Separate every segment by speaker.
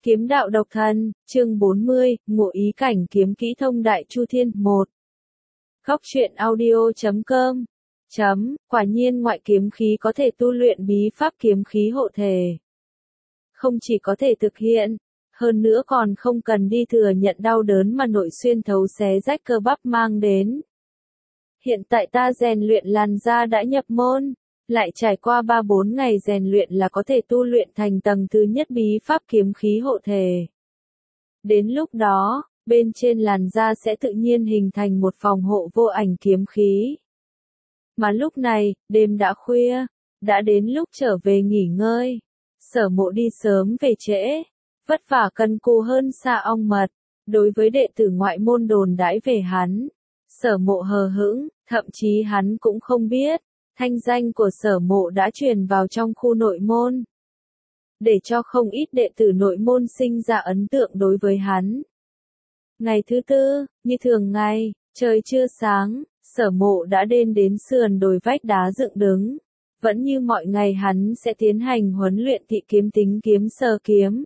Speaker 1: Kiếm đạo độc thân, chương 40, ngộ ý cảnh kiếm kỹ thông đại chu thiên 1. Góc truyện audio.com. Quả nhiên ngoại kiếm khí có thể tu luyện bí pháp kiếm khí hộ thể. Không chỉ có thể thực hiện, hơn nữa còn không cần đi thừa nhận đau đớn mà nội xuyên thấu xé rách cơ bắp mang đến. Hiện tại ta rèn luyện làn da đã nhập môn, lại trải qua 3-4 ngày rèn luyện là có thể tu luyện thành tầng thứ nhất bí pháp kiếm khí hộ thể. Đến lúc đó, bên trên làn da sẽ tự nhiên hình thành một phòng hộ vô ảnh kiếm khí. Mà lúc này, đêm đã khuya, đã đến lúc trở về nghỉ ngơi. Sở Mộ đi sớm về trễ, vất vả cần cù hơn xa ong mật. Đối với đệ tử ngoại môn đồn đãi về hắn, Sở Mộ hờ hững, thậm chí hắn cũng không biết, thanh danh của Sở Mộ đã truyền vào trong khu nội môn, để cho không ít đệ tử nội môn sinh ra ấn tượng đối với hắn. Ngày thứ tư, như thường ngày, trời chưa sáng, Sở Mộ đã đến sườn đồi vách đá dựng đứng. Vẫn như mọi ngày hắn sẽ tiến hành huấn luyện thị kiếm tính kiếm sơ kiếm.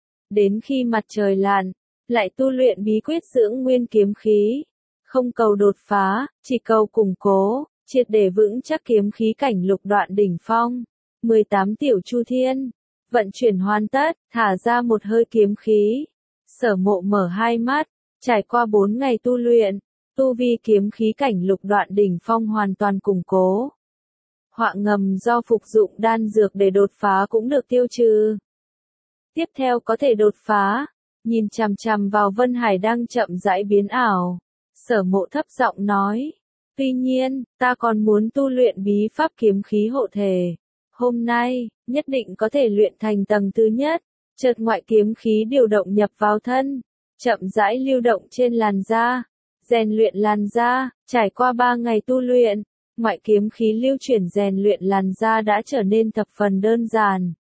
Speaker 1: Đến khi mặt trời lặn, lại tu luyện bí quyết dưỡng nguyên kiếm khí. Không cầu đột phá, chỉ cầu củng cố, triệt để vững chắc kiếm khí cảnh lục đoạn đỉnh phong. 18 tiểu chu thiên, vận chuyển hoàn tất, thả ra một hơi kiếm khí. Sở Mộ mở hai mắt, trải qua 4 ngày tu luyện, tu vi kiếm khí cảnh lục đoạn đỉnh phong hoàn toàn củng cố. Họa ngầm do phục dụng đan dược để đột phá cũng được tiêu trừ. Tiếp theo có thể đột phá, nhìn chằm chằm vào Vân Hải đang chậm rãi biến ảo. Sở Mộ thấp giọng nói, tuy nhiên, ta còn muốn tu luyện bí pháp kiếm khí hộ thể. Hôm nay, nhất định có thể luyện thành tầng thứ nhất. Chợt ngoại kiếm khí điều động nhập vào thân, chậm rãi lưu động trên làn da. Rèn luyện làn da, trải qua 3 ngày tu luyện, ngoại kiếm khí lưu chuyển rèn luyện làn da đã trở nên thập phần đơn giản.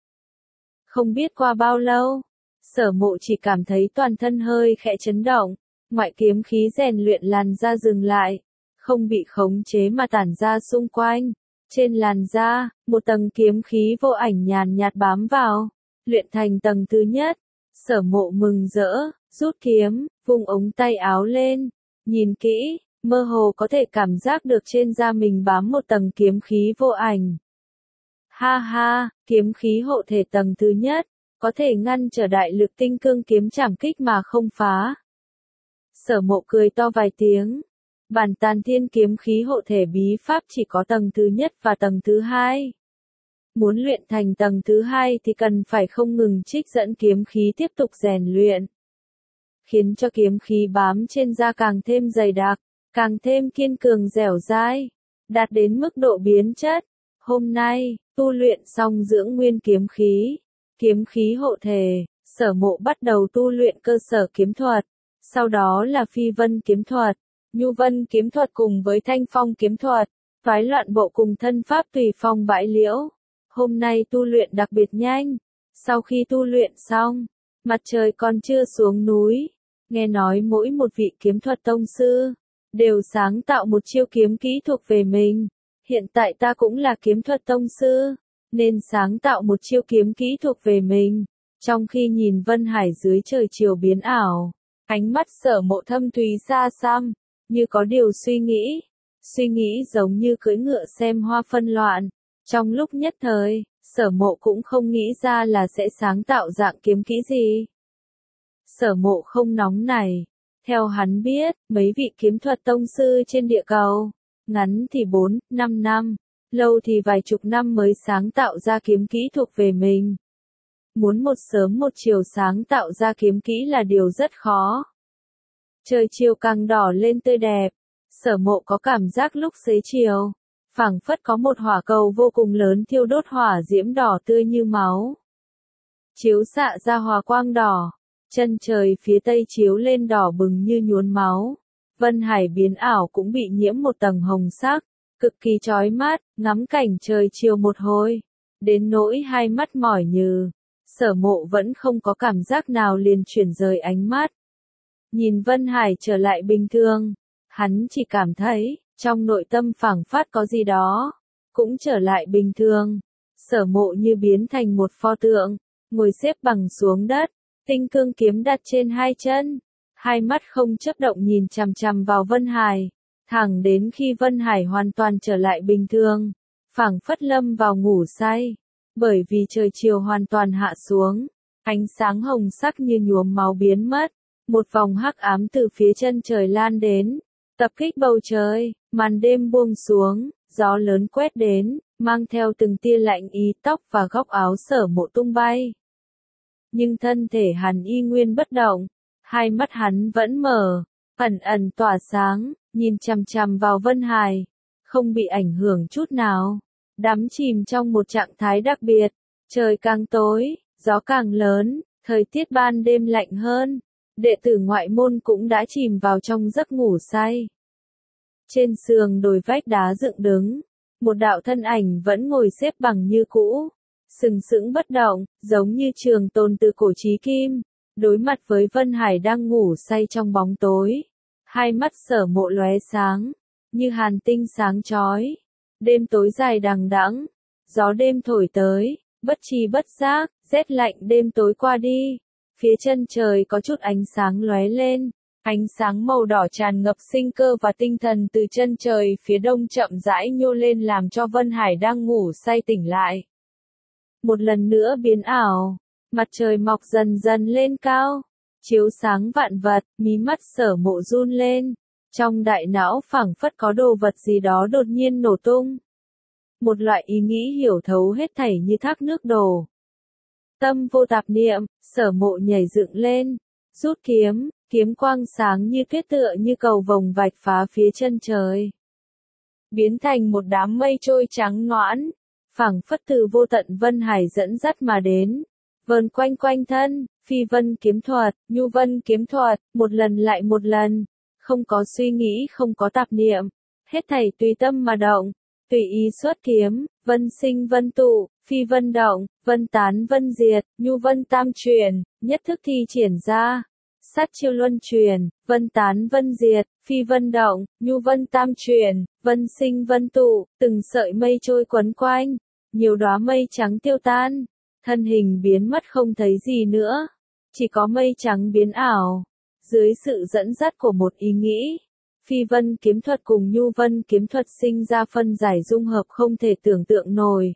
Speaker 1: Không biết qua bao lâu, Sở Mộ chỉ cảm thấy toàn thân hơi khẽ chấn động, ngoại kiếm khí rèn luyện làn da dừng lại, không bị khống chế mà tản ra xung quanh. Trên làn da, một tầng kiếm khí vô ảnh nhàn nhạt bám vào, luyện thành tầng thứ nhất. Sở Mộ mừng rỡ, rút kiếm, vung ống tay áo lên, nhìn kỹ, mơ hồ có thể cảm giác được trên da mình bám một tầng kiếm khí vô ảnh. Ha ha, kiếm khí hộ thể tầng thứ nhất, có thể ngăn trở đại lực tinh cương kiếm trảm kích mà không phá. Sở Mộ cười to vài tiếng. Bản Tàn Thiên kiếm khí hộ thể bí pháp chỉ có tầng thứ nhất và tầng thứ hai. Muốn luyện thành tầng thứ hai thì cần phải không ngừng trích dẫn kiếm khí tiếp tục rèn luyện, khiến cho kiếm khí bám trên da càng thêm dày đặc, càng thêm kiên cường dẻo dai, đạt đến mức độ biến chất. Hôm nay, tu luyện xong dưỡng nguyên kiếm khí hộ thể, Sở Mộ bắt đầu tu luyện cơ sở kiếm thuật, sau đó là phi vân kiếm thuật, nhu vân kiếm thuật cùng với thanh phong kiếm thuật, phái loạn bộ cùng thân pháp tùy phong bãi liễu. Hôm nay tu luyện đặc biệt nhanh, sau khi tu luyện xong, mặt trời còn chưa xuống núi. Nghe nói mỗi một vị kiếm thuật tông sư đều sáng tạo một chiêu kiếm kỹ thuộc về mình. Hiện tại ta cũng là kiếm thuật tông sư, nên sáng tạo một chiêu kiếm kỹ thuộc về mình. Trong khi nhìn Vân Hải dưới trời chiều biến ảo, ánh mắt Sở Mộ thâm thúy xa xăm, như có điều suy nghĩ giống như cưỡi ngựa xem hoa phân loạn. Trong lúc nhất thời, Sở Mộ cũng không nghĩ ra là sẽ sáng tạo dạng kiếm kỹ gì. Sở Mộ không nóng nảy. Theo hắn biết, mấy vị kiếm thuật tông sư trên địa cầu, ngắn thì 4-5 năm, lâu thì vài chục năm mới sáng tạo ra kiếm kỹ thuộc về mình. Muốn một sớm một chiều sáng tạo ra kiếm kỹ là điều rất khó. Trời chiều càng đỏ lên tươi đẹp, Sở Mộ có cảm giác lúc xế chiều, phảng phất có một hỏa cầu vô cùng lớn thiêu đốt hỏa diễm đỏ tươi như máu, chiếu xạ ra hòa quang đỏ. Chân trời phía tây chiếu lên đỏ bừng như nhuốm máu. Vân Hải biến ảo cũng bị nhiễm một tầng hồng sắc, cực kỳ chói mắt, ngắm cảnh trời chiều một hồi, đến nỗi hai mắt mỏi nhừ. Sở Mộ vẫn không có cảm giác nào liền chuyển rời ánh mắt. Nhìn Vân Hải trở lại bình thường, hắn chỉ cảm thấy, trong nội tâm phảng phất có gì đó, cũng trở lại bình thường. Sở Mộ như biến thành một pho tượng, ngồi xếp bằng xuống đất, Tinh cương kiếm đặt trên hai chân, hai mắt không chớp động nhìn chằm chằm vào Vân Hải, thẳng đến khi Vân Hải hoàn toàn trở lại bình thường, phảng phất lâm vào ngủ say. Bởi vì trời chiều hoàn toàn hạ xuống, ánh sáng hồng sắc như nhuốm máu biến mất, một vòng hắc ám từ phía chân trời lan đến, tập kích bầu trời, màn đêm buông xuống, gió lớn quét đến, mang theo từng tia lạnh ý, tóc và góc áo Sở Mộ tung bay. Nhưng thân thể hắn y nguyên bất động, hai mắt hắn vẫn mở, ẩn ẩn tỏa sáng, nhìn chằm chằm vào Vân Hải, không bị ảnh hưởng chút nào, đắm chìm trong một trạng thái đặc biệt. Trời càng tối, gió càng lớn, thời tiết ban đêm lạnh hơn, đệ tử ngoại môn cũng đã chìm vào trong giấc ngủ say. Trên sườn đồi vách đá dựng đứng, một đạo thân ảnh vẫn ngồi xếp bằng như cũ, sừng sững bất động, giống như trường tồn từ cổ chí kim, đối mặt với Vân Hải đang ngủ say trong bóng tối. Hai mắt Sở Mộ lóe sáng, như hàn tinh sáng chói. Đêm tối dài đằng đẵng, gió đêm thổi tới, bất tri bất giác, rét lạnh đêm tối qua đi. Phía chân trời có chút ánh sáng lóe lên, ánh sáng màu đỏ tràn ngập sinh cơ và tinh thần từ chân trời phía đông chậm rãi nhô lên làm cho Vân Hải đang ngủ say tỉnh lại. Một lần nữa biến ảo, mặt trời mọc dần dần lên cao, chiếu sáng vạn vật, mí mắt Sở Mộ run lên, trong đại não phảng phất có đồ vật gì đó đột nhiên nổ tung. Một loại ý nghĩ hiểu thấu hết thảy như thác nước đổ. Tâm vô tạp niệm, Sở Mộ nhảy dựng lên, rút kiếm, kiếm quang sáng như tuyết tựa như cầu vồng vạch phá phía chân trời. Biến thành một đám mây trôi trắng nõn, phảng phất từ vô tận Vân Hải dẫn dắt mà đến, vờn quanh quanh thân, phi vân kiếm thuật, nhu vân kiếm thuật, một lần lại một lần, không có suy nghĩ không có tạp niệm, hết thảy tùy tâm mà động, tùy ý xuất kiếm, vân sinh vân tụ, phi vân động, vân tán vân diệt, nhu vân tam truyền, nhất thức thi triển ra. Sát chiêu luân truyền, vân tán vân diệt, phi vân động, nhu vân tam truyền, vân sinh vân tụ, từng sợi mây trôi quấn quanh, nhiều đóa mây trắng tiêu tan, thân hình biến mất không thấy gì nữa, chỉ có mây trắng biến ảo. Dưới sự dẫn dắt của một ý nghĩ, phi vân kiếm thuật cùng nhu vân kiếm thuật sinh ra phân giải dung hợp không thể tưởng tượng nổi.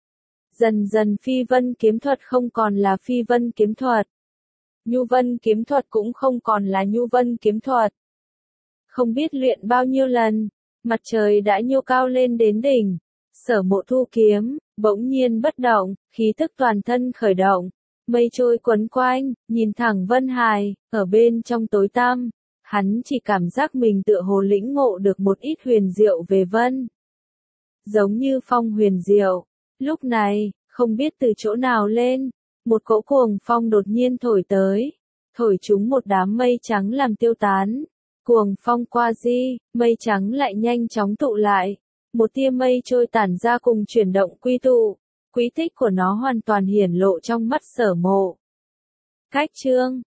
Speaker 1: Dần dần phi vân kiếm thuật không còn là phi vân kiếm thuật. Nhu vân kiếm thuật cũng không còn là nhu vân kiếm thuật. Không biết luyện bao nhiêu lần, mặt trời đã nhô cao lên đến đỉnh. Sở Mộ thu kiếm, bỗng nhiên bất động, khí tức toàn thân khởi động. Mây trôi quấn quanh, nhìn thẳng Vân Hải, ở bên trong tối tăm, hắn chỉ cảm giác mình tựa hồ lĩnh ngộ được một ít huyền diệu về vân. Giống như phong huyền diệu. Lúc này, không biết từ chỗ nào lên, một cỗ cuồng phong đột nhiên thổi tới, thổi chúng một đám mây trắng làm tiêu tán. Cuồng phong qua đi, mây trắng lại nhanh chóng tụ lại, một tia mây trôi tản ra cùng chuyển động quy tụ, quý tích của nó hoàn toàn hiển lộ trong mắt Sở Mộ. Cách chương